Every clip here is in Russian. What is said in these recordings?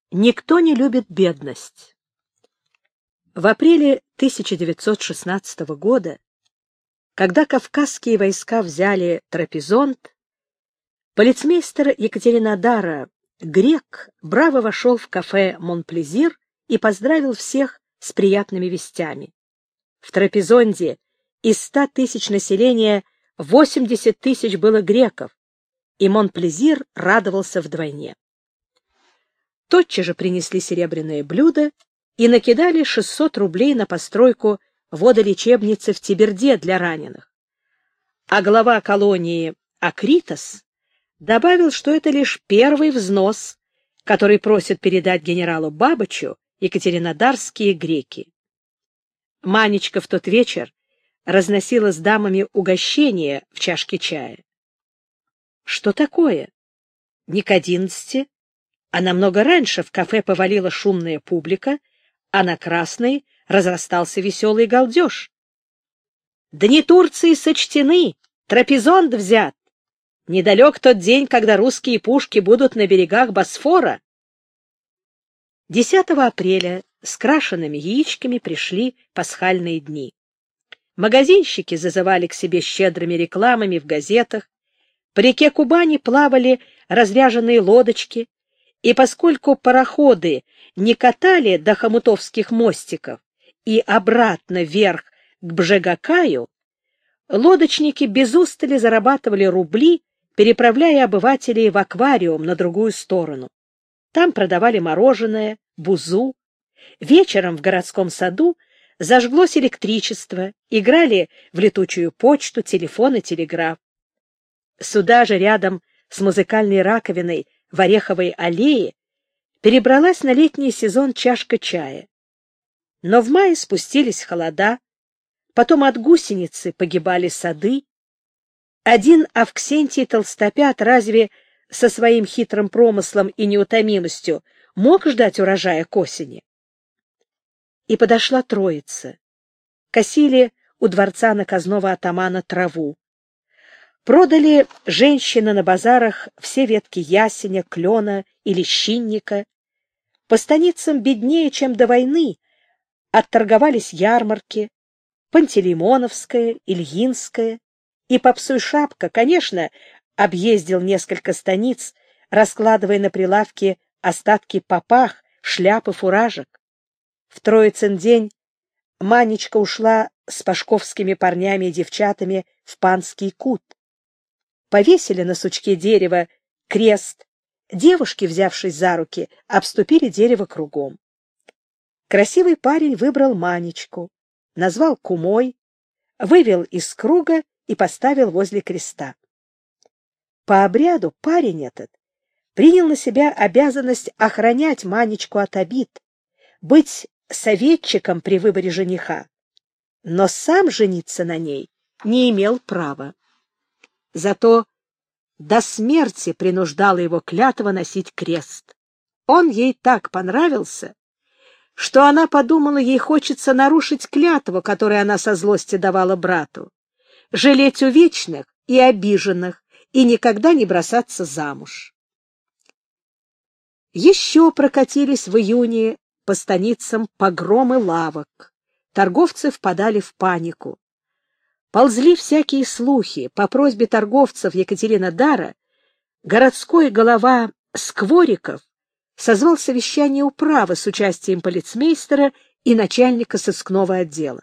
Никто не любит бедность. В апреле 1916 года, когда кавказские войска взяли Трапезонд, полицмейстер Екатеринодара Грек браво вошел в кафе «Монплезир» и поздравил всех с приятными вестями. В Трапезонде из 100 тысяч населения 80 тысяч было греков, и Монплезир радовался вдвойне. Тотчас же принесли серебряное блюдо и накидали 600 рублей на постройку водолечебницы в Тиберде для раненых. А глава колонии Акритос добавил, что это лишь первый взнос, который просят передать генералу Бабычу екатеринодарские греки. Манечка в тот вечер разносила с дамами угощение в чашке чая. Что такое? Не к 11, а намного раньше в кафе повалила шумная публика, а на Красной разрастался веселый галдеж. Дни Турции сочтены, Трапезонд взят. Недалек тот день, когда русские пушки будут на берегах Босфора. 10 апреля с крашенными яичками пришли пасхальные дни. Магазинщики зазывали к себе щедрыми рекламами в газетах, по реке Кубани плавали разряженные лодочки, и поскольку пароходы не катали до хомутовских мостиков и обратно вверх к Бжегакаю, лодочники без устали зарабатывали рубли, переправляя обывателей в аквариум на другую сторону. Там продавали мороженое, бузу. Вечером в городском саду зажглось электричество, играли в летучую почту, телефон и телеграф. Сюда же, рядом с музыкальной раковиной в Ореховой аллее, перебралась на летний сезон чашка чая. Но в мае спустились холода, потом от гусеницы погибали сады. Один Авксентий Толстопят разве со своим хитрым промыслом и неутомимостью мог ждать урожая к осени? И подошла Троица. Косили у дворца наказного атамана траву. Продали женщины на базарах все ветки ясеня, клена и лещинника. По станицам беднее, чем до войны, отторговались ярмарки, Пантелеймоновская, Ильинская, и Попсуй Шапка, конечно, объездил несколько станиц, раскладывая на прилавке остатки папах, шляп и фуражек. В Троицын день Манечка ушла с пашковскими парнями и девчатами в Панский кут. Повесили на сучке дерева крест. Девушки, взявшись за руки, обступили дерево кругом. Красивый парень выбрал Манечку, назвал кумой, вывел из круга и поставил возле креста. По обряду парень этот принял на себя обязанность охранять Манечку от обид, быть советчиком при выборе жениха, но сам жениться на ней не имел права. Зато до смерти принуждала его клятва носить крест. Он ей так понравился, что она подумала, ей хочется нарушить клятву, которую она со злости давала брату, жалеть увечных и обиженных и никогда не бросаться замуж. Еще прокатились в июне по станицам погромы лавок. Торговцы впадали в панику. Ползли всякие слухи. По просьбе торговцев Екатеринодара городской голова Сквориков созвал совещание управы с участием полицмейстера и начальника сыскного отдела.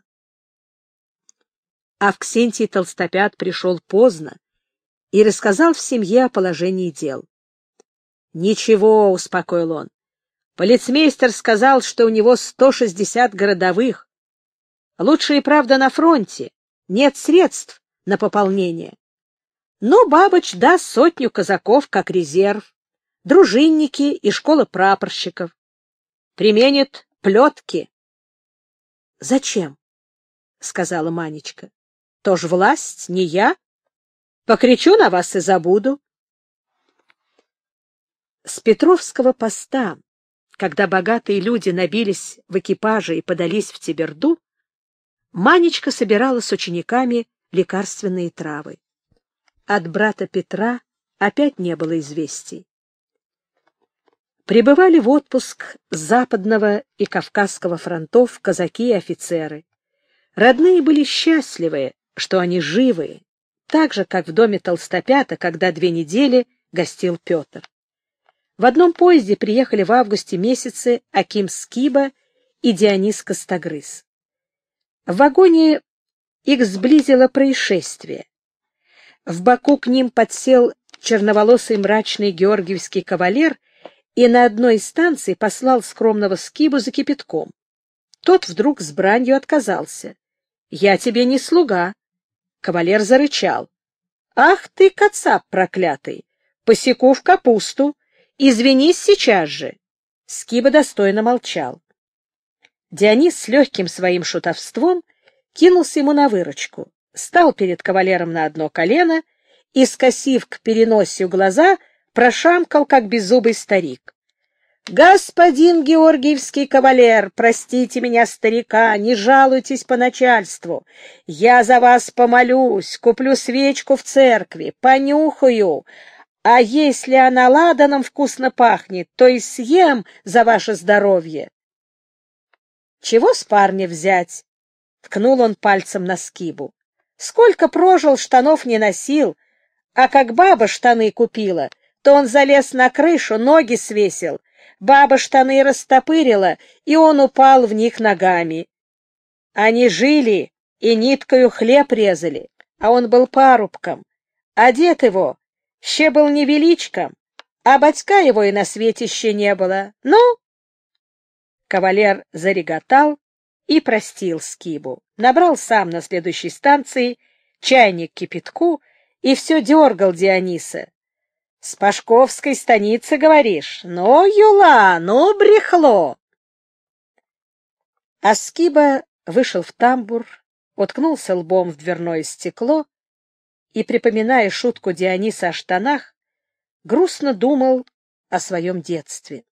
Авксентий Толстопят пришел поздно и рассказал в семье о положении дел. «Ничего», — успокоил он, — «полицмейстер сказал, что у него 160 городовых. Лучше и правда на фронте. Нет средств на пополнение. Но Бабыч даст 100 казаков как резерв, дружинники и школа прапорщиков. Применит плетки». «Зачем?» — сказала Манечка. «Тоже власть, не я. Покричу на вас и забуду». С Петровского поста, когда богатые люди набились в экипажи и подались в Тиберду, Манечка собирала с учениками лекарственные травы. От брата Петра опять не было известий. Прибывали в отпуск с Западного и Кавказского фронтов казаки и офицеры. Родные были счастливы, что они живы, так же, как в доме Толстопята, когда 2 недели гостил Петр. В одном поезде приехали в августе месяце Аким Скиба и Дионис Костогрыз. В вагоне их сблизило происшествие. В боку к ним подсел черноволосый мрачный георгиевский кавалер и на одной из станций послал скромного Скибу за кипятком. Тот вдруг с бранью отказался. «Я тебе не слуга». Кавалер зарычал. «Ах ты, кацап проклятый! Посеку в капусту! Извинись сейчас же!» Скиба достойно молчал. Дионис с легким своим шутовством кинулся ему на выручку, стал перед кавалером на одно колено и, скосив к переносию глаза, прошамкал, как беззубый старик. «Господин Георгиевский кавалер, простите меня, старика, не жалуйтесь по начальству. Я за вас помолюсь, куплю свечку в церкви, понюхаю, а если она ладаном вкусно пахнет, то и съем за ваше здоровье». «Чего с парня взять?» — ткнул он пальцем на Скибу. «Сколько прожил, штанов не носил, а как баба штаны купила, то он залез на крышу, ноги свесил. Баба штаны растопырила, и он упал в них ногами. Они жили и ниткою хлеб резали, а он был парубком. А дед его ще был невеличком, а батька его и на свете еще не было. Ну?» Кавалер зареготал и простил Скибу. Набрал сам на следующей станции чайник кипятку и все дергал Диониса. «С Пашковской станицы, говоришь? Ну, юла, ну, брехло!» А Скиба вышел в тамбур, уткнулся лбом в дверное стекло и, припоминая шутку Диониса о штанах, грустно думал о своем детстве.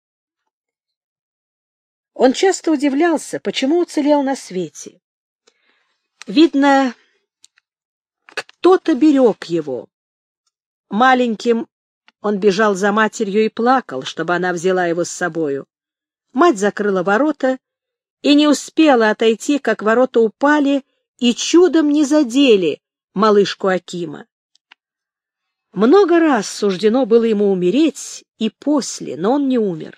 Он часто удивлялся, почему уцелел на свете. Видно, кто-то берег его. Маленьким он бежал за матерью и плакал, чтобы она взяла его с собою. Мать закрыла ворота и не успела отойти, как ворота упали и чудом не задели малышку Акима. Много раз суждено было ему умереть и после, но он не умер.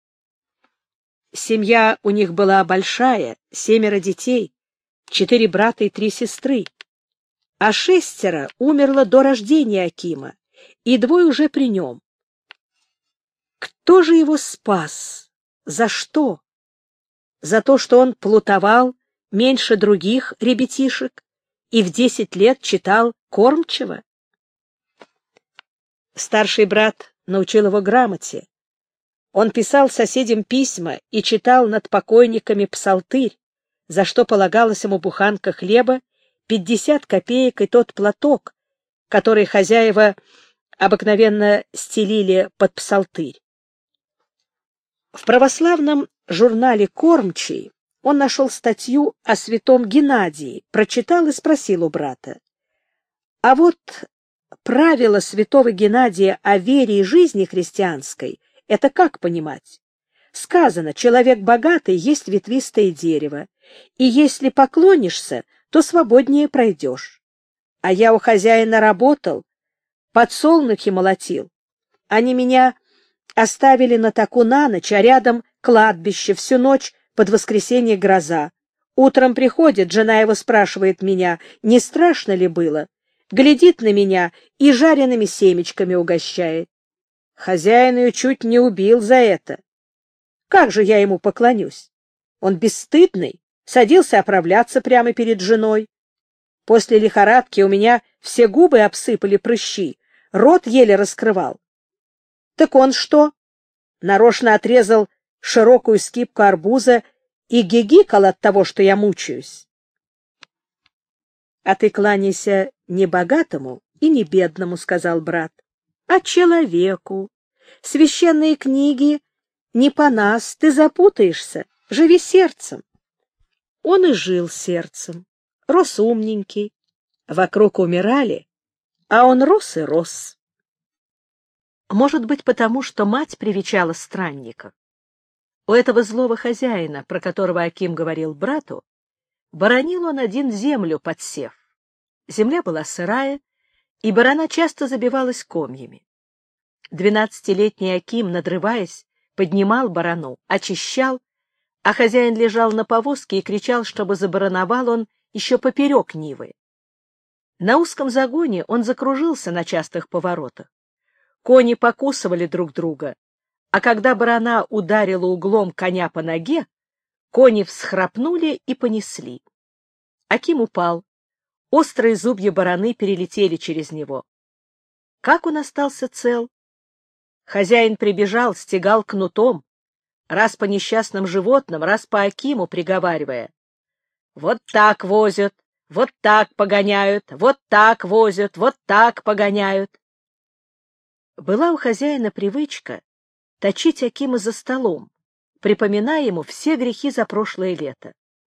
Семья у них была большая, 7 детей, 4 брата и 3 сестры, а 6 умерло до рождения Акима, и 2 уже при нем. Кто же его спас? За что? За то, что он плутовал меньше других ребятишек и в 10 лет читал кормчего? Старший брат научил его грамоте. Он писал соседям письма и читал над покойниками псалтырь, за что полагалась ему буханка хлеба, 50 копеек и тот платок, который хозяева обыкновенно стелили под псалтырь. В православном журнале «Кормчий» он нашел статью о святом Геннадии, прочитал и спросил у брата: «А вот правило святого Геннадия о вере и жизни христианской — это как понимать? Сказано, человек богатый есть ветвистое дерево, и если поклонишься, то свободнее пройдешь. А я у хозяина работал, подсолнухи молотил. Они меня оставили на таку на ночь, а рядом кладбище, всю ночь под воскресенье гроза. Утром приходит, жена его спрашивает меня, не страшно ли было, глядит на меня и жареными семечками угощает. Хозяин ее чуть не убил за это. Как же я ему поклонюсь? Он бесстыдный, садился оправляться прямо перед женой. После лихорадки у меня все губы обсыпали прыщи, рот еле раскрывал. Так он что? Нарочно отрезал широкую скибку арбуза и гигикал от того, что я мучаюсь. — А ты кланяйся не богатому и не бедному, — сказал брат, — а человеку. Священные книги не по нас, ты запутаешься, живи сердцем. Он и жил сердцем, рос умненький, вокруг умирали, а он рос и рос. Может быть, потому что мать привечала странников. У этого злого хозяина, про которого Аким говорил брату, боронил он один землю под сев. Земля была сырая, и барана часто забивалась комьями. 12-летний Аким, надрываясь, поднимал барану, очищал, а хозяин лежал на повозке и кричал, чтобы забароновал он еще поперек нивы. На узком загоне он закружился на частых поворотах. Кони покусывали друг друга, а когда барана ударила углом коня по ноге, кони всхрапнули и понесли. Аким упал. Острые зубья бараны перелетели через него. Как он остался цел? Хозяин прибежал, стегал кнутом, раз по несчастным животным, раз по Акиму, приговаривая: «Вот так возят, вот так погоняют, вот так возят, вот так погоняют». Была у хозяина привычка точить Акима за столом, припоминая ему все грехи за прошлое лето.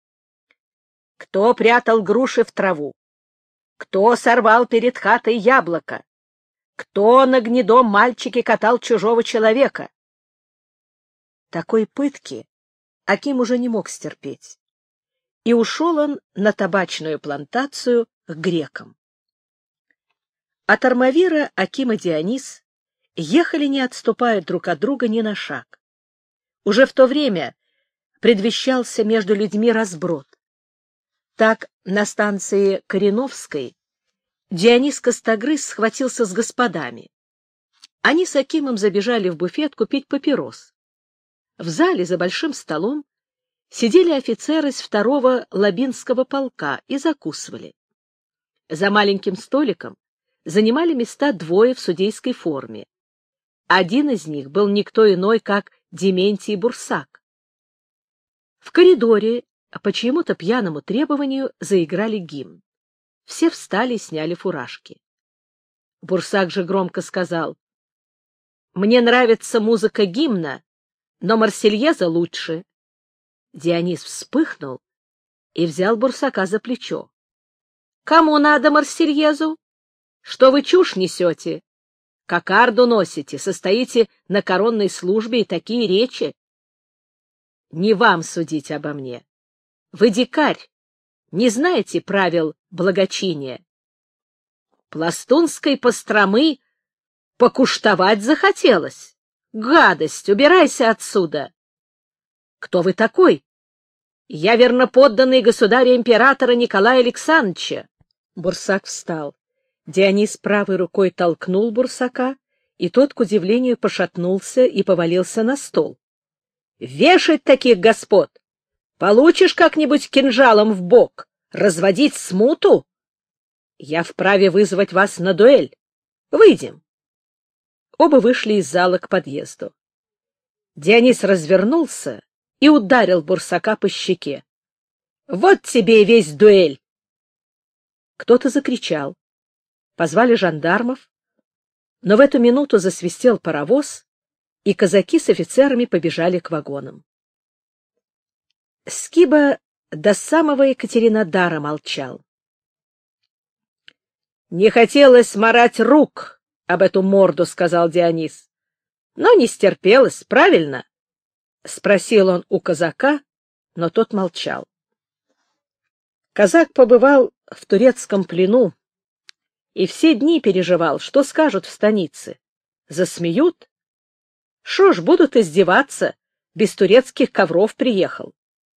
Кто прятал груши в траву? Кто сорвал перед хатой яблоко? Кто на гнедом мальчике катал чужого человека? Такой пытки Аким уже не мог стерпеть, и ушел он на табачную плантацию к грекам. От Армавира Аким и Дионис ехали, не отступая друг от друга ни на шаг. Уже в то время предвещался между людьми разброд. Так, на станции Кореновской Дионис Костогрыз схватился с господами. Они с Акимом забежали в буфет купить папирос. В зале за большим столом сидели офицеры из 2-го Лабинского полка и закусывали. За маленьким столиком занимали места двое в судейской форме. Один из них был никто иной, как Дементий Бурсак. В коридоре по чьему-то пьяному требованию заиграли гимн. Все встали и сняли фуражки. Бурсак же громко сказал: «Мне нравится музыка гимна, но Марсельеза лучше». Дионис вспыхнул и взял Бурсака за плечо. «Кому надо Марсельезу? Что вы чушь несете? Кокарду носите, состоите на коронной службе и такие речи. Не вам судить обо мне. Вы дикарь, не знаете правил благочиния. Пластунской постромы покуштовать захотелось. Гадость, убирайся отсюда. Кто вы такой? Я верноподданный государя-императора Николая Александровича. Бурсак встал. Дионис правой рукой толкнул Бурсака, и тот, к удивлению, пошатнулся и повалился на стол. Вешать таких господ! Получишь как-нибудь кинжалом в бок, разводить смуту? Я вправе вызвать вас на дуэль. Выйдем. Оба вышли из зала к подъезду. Дионис развернулся и ударил Бурсака по щеке. Вот тебе и весь дуэль! Кто-то закричал. Позвали жандармов, но в эту минуту засвистел паровоз, и казаки с офицерами побежали к вагонам. Скиба до самого Екатеринодара молчал. — Не хотелось марать рук об эту морду, — сказал Дионис. — Но не стерпелось, правильно? — спросил он у казака, но тот молчал. Казак побывал в турецком плену и все дни переживал, что скажут в станице. Засмеют? Шо ж, будут издеваться, без турецких ковров приехал.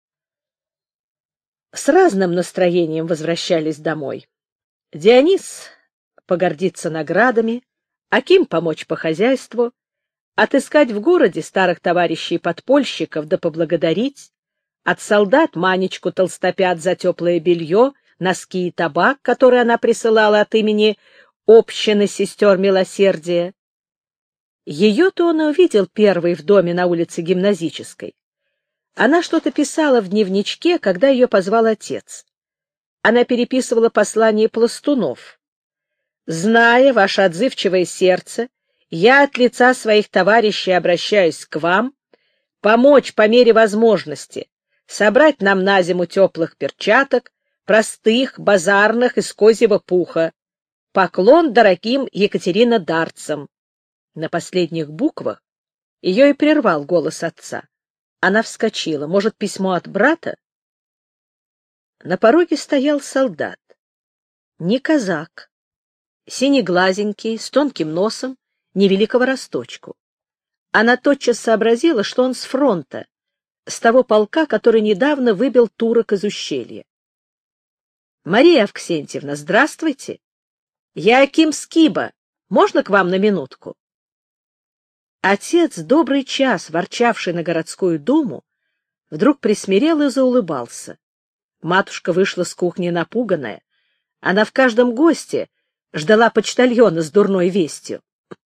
С разным настроением возвращались домой. Дионис погордиться наградами, Аким помочь по хозяйству, отыскать в городе старых товарищей-подпольщиков да поблагодарить, от солдат Манечку Толстопят за теплое белье, носки и табак, которые она присылала от имени общины сестер милосердия. Ее-то он увидел первой в доме на улице Гимназической. Она что-то писала в дневничке, когда ее позвал отец. Она переписывала послание пластунов. «Зная ваше отзывчивое сердце, я от лица своих товарищей обращаюсь к вам, помочь по мере возможности, собрать нам на зиму теплых перчаток, простых, базарных, из козьего пуха. Поклон дорогим екатеринодарцам. На последних буквах ее и прервал голос отца. Она вскочила. Может, письмо от брата? На пороге стоял солдат. Не казак. Синеглазенький, с тонким носом, невеликого росточку. Она тотчас сообразила, что он с фронта, с того полка, который недавно выбил турок из ущелья. — Мария Авксентьевна, здравствуйте. Я Аким Скиба. Можно к вам на минутку? Отец, добрый час ворчавший на городскую думу, вдруг присмирел и заулыбался. Матушка вышла с кухни напуганная. Она в каждом госте ждала почтальона с дурной вестью.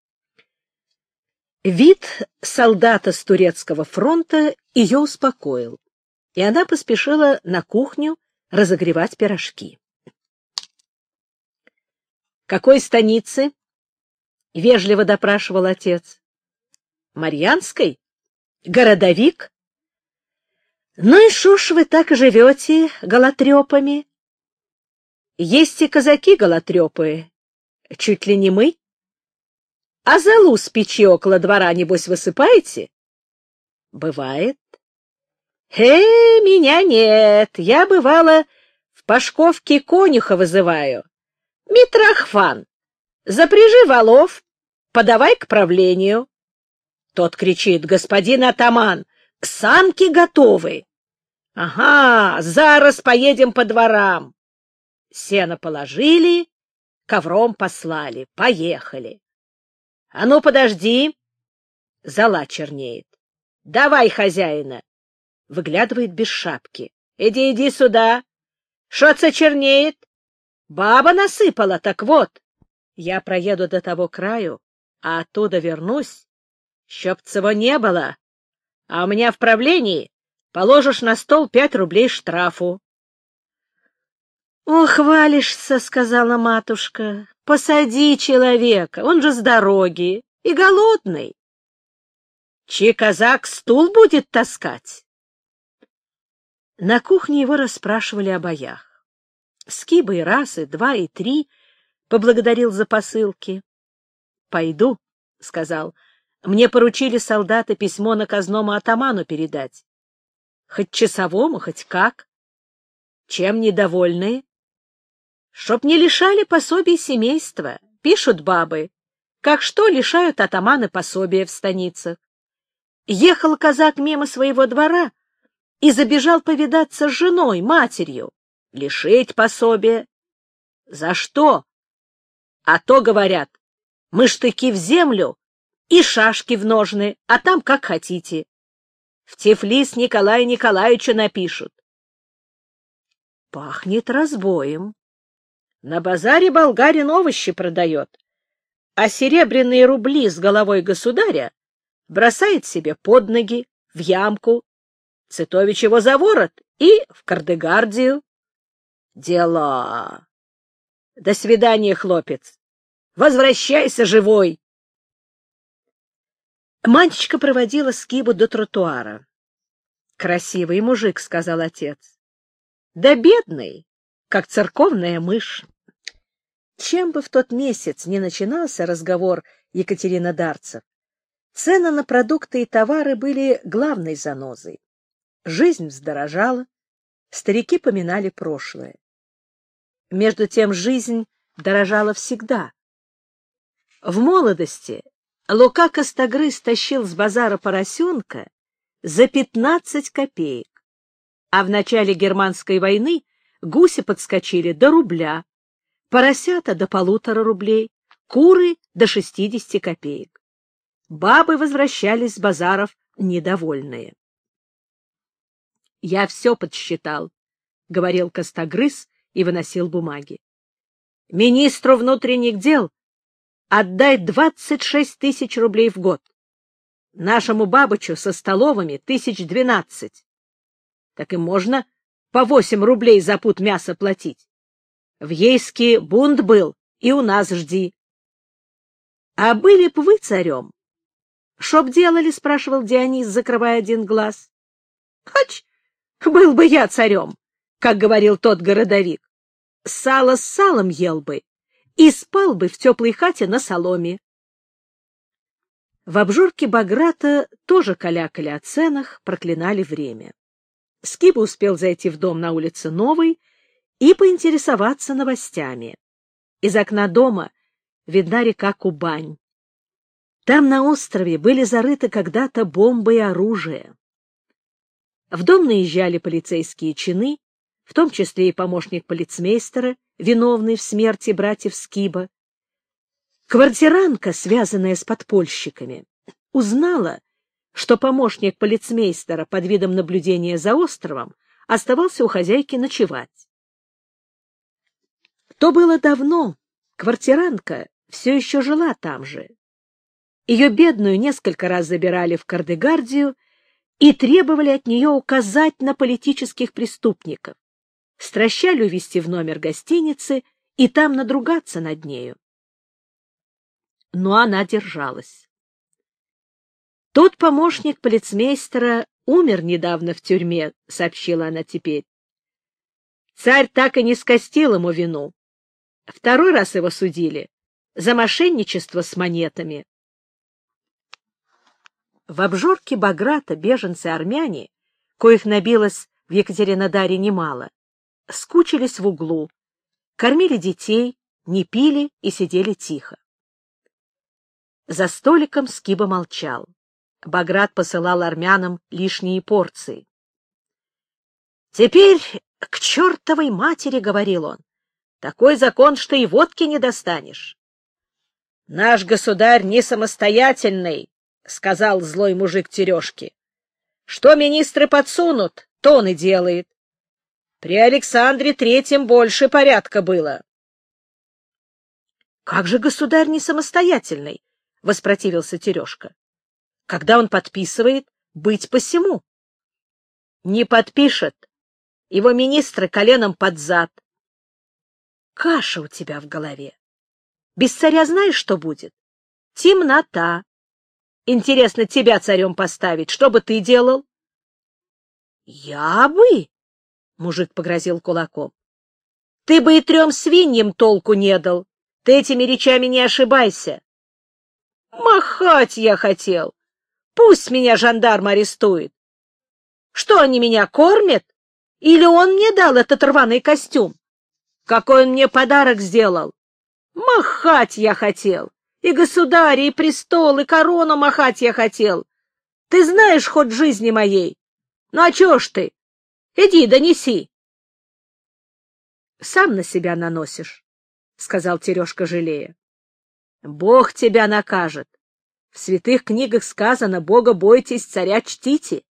Вид солдата с турецкого фронта ее успокоил, и она поспешила на кухню разогревать пирожки. — Какой станицы? — вежливо допрашивал отец. — Марьянской? Городовик? — Ну и шо ж вы так живете голотрепами? — Есть и казаки голотрепы. Чуть ли не мы. — А золу с печи около двора, небось, высыпаете? — Бывает. — меня нет. Я, бывало, в Пашковке конюха вызываю. Митрохван, запряжи волов, подавай к правлению. Тот кричит: господин атаман, санки готовы. Ага, зараз поедем по дворам. Сено положили, ковром послали, поехали. А ну, подожди. Зола чернеет. Давай хозяина. Выглядывает без шапки. Иди сюда. Шо-то чернеет? Баба насыпала, так вот. Я проеду до того краю, а оттуда вернусь, чтоб цего не было. А у меня в правлении положишь на стол 5 рублей штрафу. — О, хвалишься, — сказала матушка. — Посади человека, он же с дороги и голодный. Чей казак стул будет таскать? На кухне его расспрашивали о боях. Скиба и раз, и два, и три поблагодарил за посылки. — Пойду, — сказал. — Мне поручили солдаты письмо наказному атаману передать. Хоть часовому, хоть как. Чем недовольны? Чтоб не лишали пособий семейства. Пишут бабы. Как что лишают атаманы пособия в станицах. Ехал казак мимо своего двора и забежал повидаться с женой, матерью. Лишить пособия. За что? А то, говорят, мы штыки в землю и шашки в ножны, а там как хотите. В Тифлис Николаю Николаевичу напишут. Пахнет разбоем. На базаре болгарин овощи продает, а серебряные рубли с головой государя бросает себе под ноги, в ямку, Цитович его за ворот и в Кардегардию. Дела. До свидания, хлопец. Возвращайся живой. Манечка проводила Скибу до тротуара. Красивый мужик, — сказал отец. Да бедный, как церковная мышь. Чем бы в тот месяц ни начинался разговор екатеринодарцев, цены на продукты и товары были главной занозой. Жизнь вздорожала, старики поминали прошлое. Между тем жизнь дорожала всегда. В молодости Лука Костогрыз тащил с базара поросенка за 15 копеек, а в начале Германской войны гуси подскочили до рубля, поросята до 1,5 рублей, куры до 60 копеек. Бабы возвращались с базаров недовольные. — Я все подсчитал, — говорил Костогрыз и выносил бумаги. — Министру внутренних дел отдай 26 тысяч рублей в год. Нашему бабычу со столовыми 1200. Так и можно по 8 рублей за пуд мяса платить. В Ейске бунт был, и у нас жди. — А были б вы царем? — Шо б делали? — спрашивал Дионис, закрывая один глаз. — Хоть был бы я царем, как говорил тот городовик. Сало с салом ел бы и спал бы в теплой хате на соломе. В обжорке Баграта тоже калякали о ценах, проклинали время. Скиба успел зайти в дом на улице Новой и поинтересоваться новостями. Из окна дома видна река Кубань. Там на острове были зарыты когда-то бомбы и оружие. В дом наезжали полицейские чины, в том числе и помощник полицмейстера, виновный в смерти братьев Скиба. Квартиранка, связанная с подпольщиками, узнала, что помощник полицмейстера под видом наблюдения за островом оставался у хозяйки ночевать. То было давно, квартиранка все еще жила там же. Ее бедную несколько раз забирали в Кардегардию и требовали от нее указать на политических преступников, стращали увезти в номер гостиницы и там надругаться над нею. Но она держалась. Тот помощник полицмейстера умер недавно в тюрьме, сообщила она теперь. Царь так и не скостил ему вину. Второй раз его судили за мошенничество с монетами. В обжорке Баграта беженцы-армяне, коих набилось в Екатеринодаре немало, скучились в углу, кормили детей, не пили и сидели тихо. За столиком Скиба молчал. Баграт посылал армянам лишние порции. «Теперь к чертовой матери, — говорил он, — такой закон, что и водки не достанешь». «Наш государь не самостоятельный, — сказал злой мужик Терешки. — Что министры подсунут, то он и делает. При Александре Третьем больше порядка было. — Как же государь не самостоятельный? — воспротивился Терешка. — Когда он подписывает, быть посему. — Не подпишет. Его министры коленом под зад. — Каша у тебя в голове. Без царя знаешь, что будет? Темнота. Интересно, тебя царем поставить. Что бы ты делал? — Я бы, — мужик погрозил кулаком. — Ты бы и 3 свиньям толку не дал. Ты этими речами не ошибайся. Махать я хотел. Пусть меня жандарм арестует. Что, они меня кормят? Или он мне дал этот рваный костюм? Какой он мне подарок сделал? Махать я хотел. И государя, и престол, и корону махать я хотел. Ты знаешь ход жизни моей. Ну а чё ж ты? Иди, донеси. Сам на себя наносишь, — сказал Терешка, жалея. Бог тебя накажет. В святых книгах сказано: Бога бойтесь, царя чтите.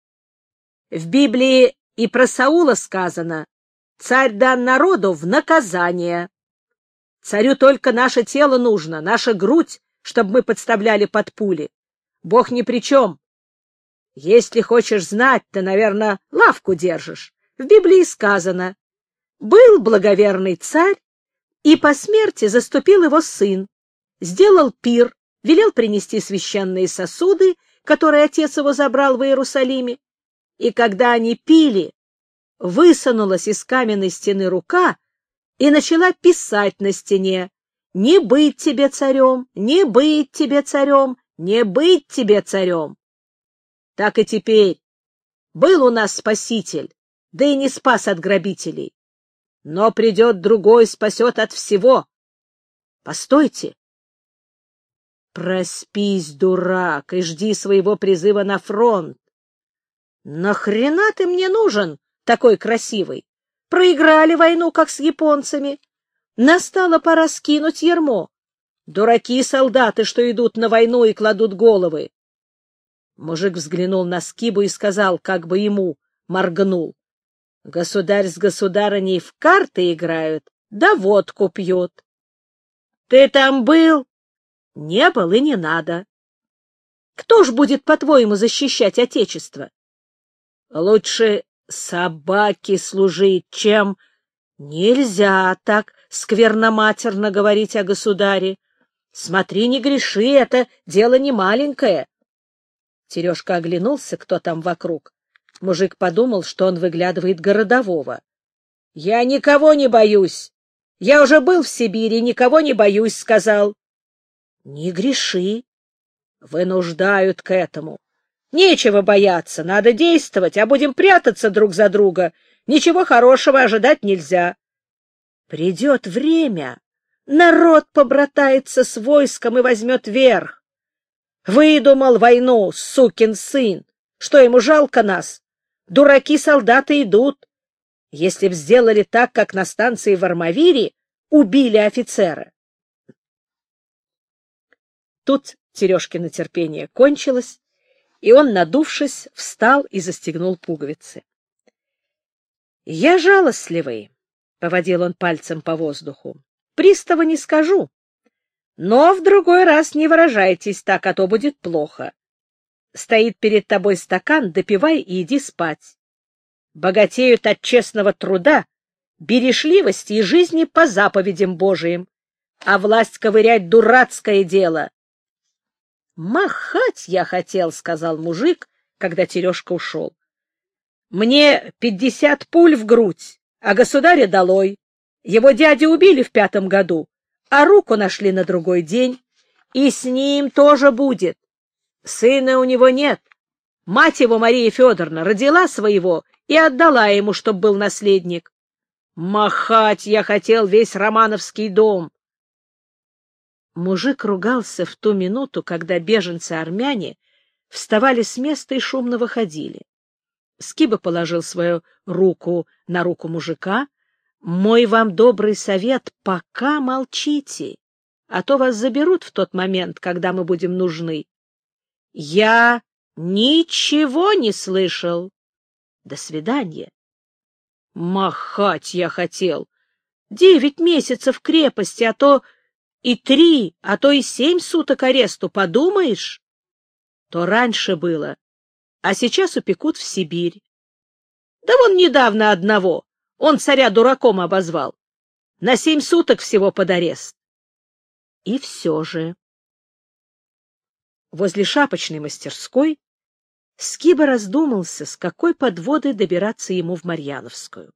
В Библии и про Саула сказано: царь дан народу в наказание. Царю только наше тело нужно, наша грудь, чтобы мы подставляли под пули. Бог ни при чем. Если хочешь знать, ты, наверное, лавку держишь. В Библии сказано: был благоверный царь, и по смерти заступил его сын, сделал пир, велел принести священные сосуды, которые отец его забрал в Иерусалиме, и когда они пили, высунулась из каменной стены рука и начала писать на стене: «Не быть тебе царем, не быть тебе царем, не быть тебе царем». Так и теперь. Был у нас Спаситель, да и не спас от грабителей. Но придет другой, спасет от всего. Постойте. Проспись, дурак, и жди своего призыва на фронт. Нахрена ты мне нужен, такой красивый? Проиграли войну, как с японцами. Настала пора скинуть ярмо. Дураки-солдаты, что идут на войну и кладут головы. Мужик взглянул на Скибу и сказал, как бы ему моргнул: государь с государыней в карты играют, да водку пьют. Ты там был? Не был и не надо. Кто ж будет, по-твоему, защищать отечество? Лучше собаке служить, чем... Нельзя так скверноматерно говорить о государе. Смотри, не греши, это дело не маленькое. Терешка оглянулся, кто там вокруг. Мужик подумал, что он выглядывает городового. — Я никого не боюсь. Я уже был в Сибири, никого не боюсь, — сказал. — Не греши. Вынуждают к этому. Нечего бояться, надо действовать, а будем прятаться друг за друга. Ничего хорошего ожидать нельзя. Придет время, народ побратается с войском и возьмет верх. Выдумал войну, сукин сын. Что, ему жалко нас? Дураки-солдаты идут. Если б сделали так, как на станции в Армавире, убили офицера. Тут Терешкино терпение кончилось, и он, надувшись, встал и застегнул пуговицы. — Я жалостливый, — поводил он пальцем по воздуху. — Пристава не скажу. Но в другой раз не выражайтесь так, а то будет плохо. Стоит перед тобой стакан, допивай и иди спать. Богатеют от честного труда, бережливости и жизни по заповедям Божиим, а власть ковырять — дурацкое дело. — Махать я хотел, — сказал мужик, когда Терешка ушел. — Мне 50 пуль в грудь, а государя долой. Его дядю убили в 5-м году, а руку нашли на другой день, и с ним тоже будет. Сына у него нет. Мать его, Мария Федоровна, родила своего и отдала ему, чтоб был наследник. Махать я хотел весь Романовский дом. Мужик ругался в ту минуту, когда беженцы-армяне вставали с места и шумно выходили. Скиба положил свою руку на руку мужика. «Мой вам добрый совет, пока молчите, а то вас заберут в тот момент, когда мы будем нужны». «Я ничего не слышал. До свидания». «Махать я хотел. 9 месяцев крепости, а то и 3, а то и 7 суток аресту, подумаешь? То раньше было, а сейчас упекут в Сибирь. Да вон недавно одного, он царя дураком обозвал. На 7 суток всего под арест». И все же. Возле шапочной мастерской Скиба раздумался, с какой подводой добираться ему в Марьяновскую.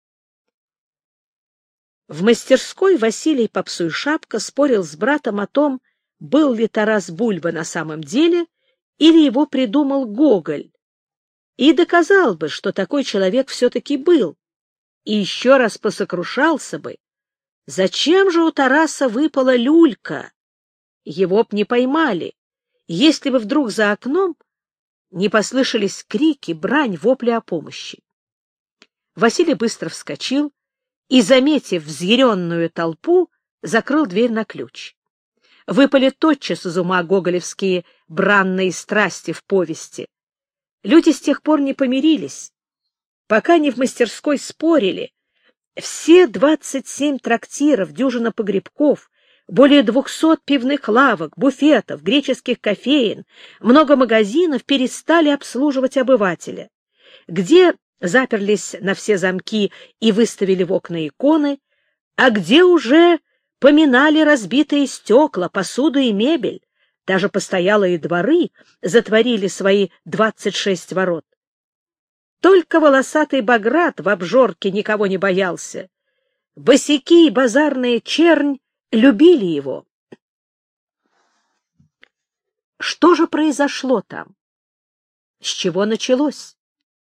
В мастерской Василий Попсуй-Шапка спорил с братом о том, был ли Тарас Бульба на самом деле или его придумал Гоголь, и доказал бы, что такой человек все-таки был, и еще раз посокрушался бы, зачем же у Тараса выпала люлька? Его б не поймали, если бы вдруг за окном не послышались крики, брань, вопли о помощи. Василий быстро вскочил и, заметив взъяренную толпу, закрыл дверь на ключ. Выпали тотчас из ума гоголевские бранные страсти в повести. Люди с тех пор не помирились. Пока они в мастерской спорили, все 27 трактиров, дюжина погребков, более 200 пивных лавок, буфетов, греческих кофеен, много магазинов перестали обслуживать обывателя. Где заперлись на все замки и выставили в окна иконы, а где уже поминали разбитые стекла, посуду и мебель, даже постоялые дворы затворили свои 26 ворот. Только волосатый Баграт в обжорке никого не боялся. Босяки и базарная чернь любили его. Что же произошло там? С чего началось?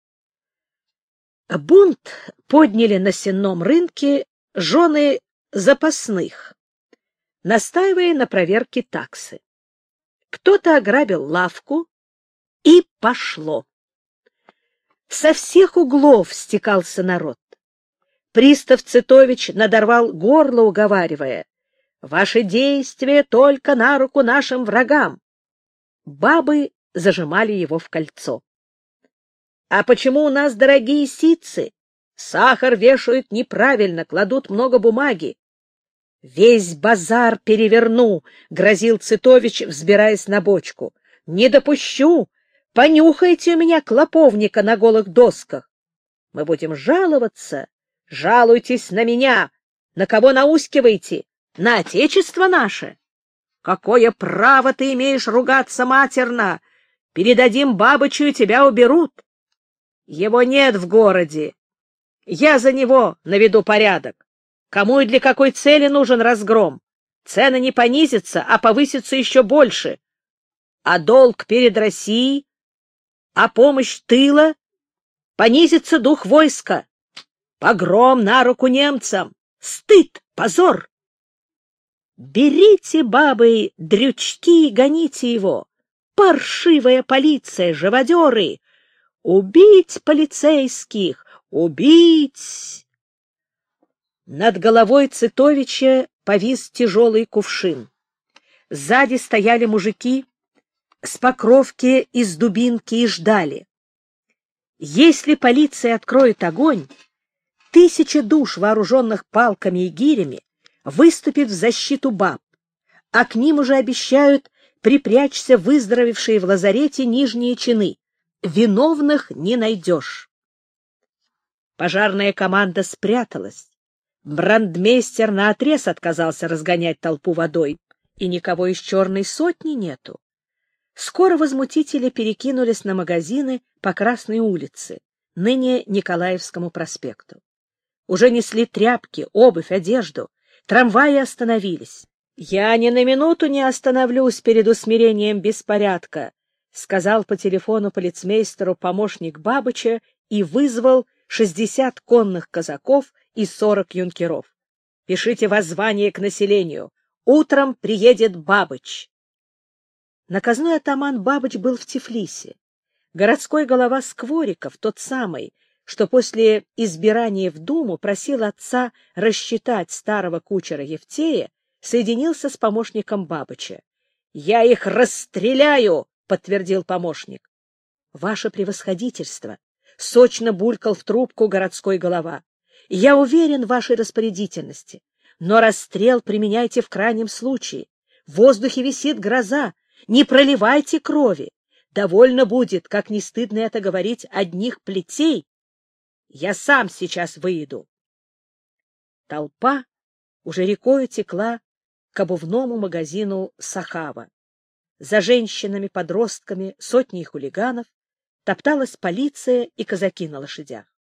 Бунт подняли на сенном рынке жены запасных, настаивая на проверке таксы. Кто-то ограбил лавку, и пошло. Со всех углов стекался народ. Пристав Цитович надорвал горло, уговаривая: «Ваши действия только на руку нашим врагам». Бабы зажимали его в кольцо. «А почему у нас дорогие ситцы? Сахар вешают неправильно, кладут много бумаги». «Весь базар переверну», — грозил Цитович, взбираясь на бочку. «Не допущу! Понюхайте у меня клоповника на голых досках. Мы будем жаловаться. Жалуйтесь на меня. На кого наускиваете? На отечество наше? Какое право ты имеешь ругаться матерно? Передадим Бабычу, и тебя уберут. Его нет в городе. Я за него наведу порядок. Кому и для какой цели нужен разгром? Цены не понизятся, а повысятся еще больше. а долг перед Россией, а помощь тыла, понизится дух войска. Погром на руку немцам! Стыд, позор! Берите, бабы, дрючки и гоните его! Паршивая полиция, живодеры! Убить полицейских! Убить! Над головой Цитовича повис тяжелый кувшин. Сзади стояли мужики с покровки из дубинки и ждали. Если полиция откроет огонь, 1000 душ, вооруженных палками и гирями, выступит в защиту баб, а к ним уже обещают припрячься выздоровевшие в лазарете нижние чины. Виновных не найдешь. Пожарная команда спряталась. Брандмейстер наотрез отказался разгонять толпу водой, и никого из черной сотни нету. Скоро возмутители перекинулись на магазины по Красной улице, ныне Николаевскому проспекту. Уже несли тряпки, обувь, одежду. Трамваи остановились. «Я ни на минуту не остановлюсь перед усмирением беспорядка», сказал по телефону полицмейстеру помощник Бабыча и вызвал 60 конных казаков и 40 юнкеров. «Пишите воззвание к населению. Утром приедет Бабыч». Наказной атаман Бабыч был в Тифлисе. Городской голова Сквориков, тот самый, что после избирания в Думу просил отца рассчитать старого кучера Евтея, соединился с помощником Бабыча. «Я их расстреляю!» — подтвердил помощник. «Ваше превосходительство!» — сочно булькал в трубку городской голова. «Я уверен в вашей распорядительности, но расстрел применяйте в крайнем случае. В воздухе висит гроза, не проливайте крови. Довольно будет, как не стыдно это говорить, одних плетей. Я сам сейчас выйду». Толпа уже рекою текла к обувному магазину Сахава. За женщинами, подростками, сотней хулиганов топталась полиция и казаки на лошадях.